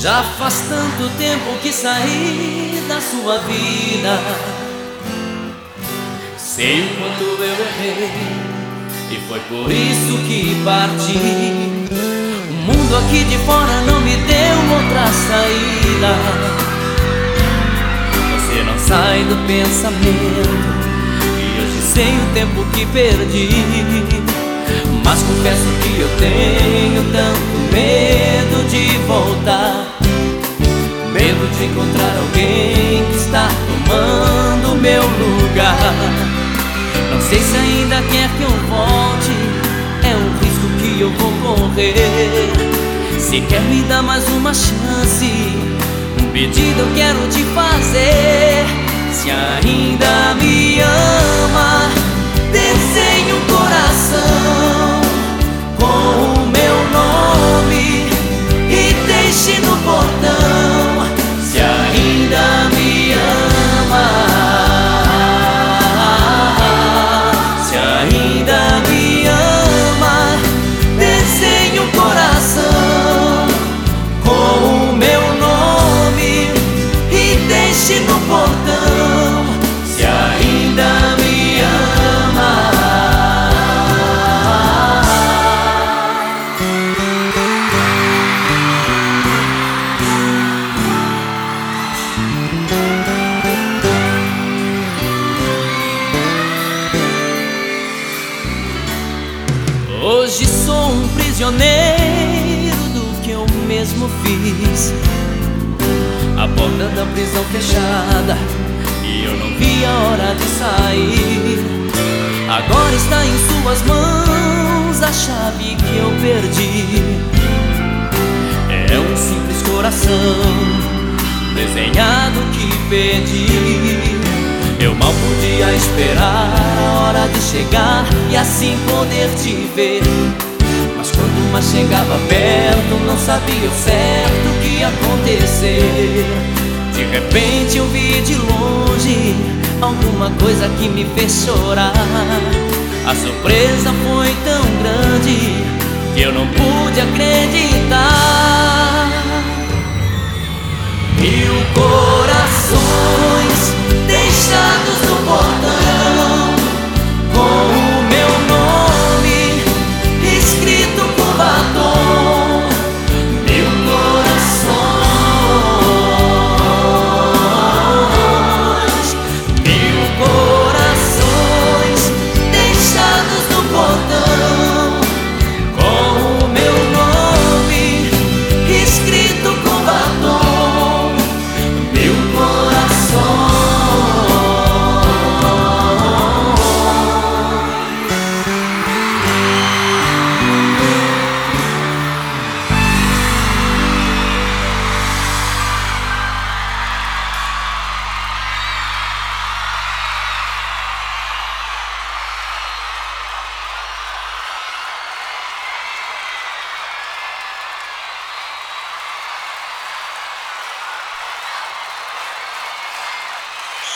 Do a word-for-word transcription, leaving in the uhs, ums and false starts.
Já faz tanto tempo que saí da sua vida. Sei o quanto eu errei e foi por isso que parti. O mundo aqui de fora não me deu outra saída. Você não sai do pensamento e hoje sei o tempo que perdi. Mas confesso que eu tenho tanto medo de voltar, medo de encontrar alguém que está tomando meu lugar. Não sei se ainda quer que eu volte, é um risco que eu vou correr. Se quer me dar mais uma chance, um pedido eu quero te fazer. Se ainda me ama, desenhe um coração com o meu nome e deixe no portão. Se ainda me ama, se ainda me ama, desenhe um coração com o meu nome e deixe no portão. Se ainda me ama. Hoje sou um prisioneiro do que eu mesmo fiz. A porta da prisão fechada e eu não vi a hora de sair. Agora está em suas mãos a chave que eu perdi. É um simples coração desenhado que pedi. Eu mal podia esperar a hora de chegar e assim poder te ver. Mas quando mais chegava perto, não sabia o certo o que ia acontecer. De repente eu vi de longe alguma coisa que me fez chorar. A surpresa foi tão grande que eu não pude acreditar. E o corpo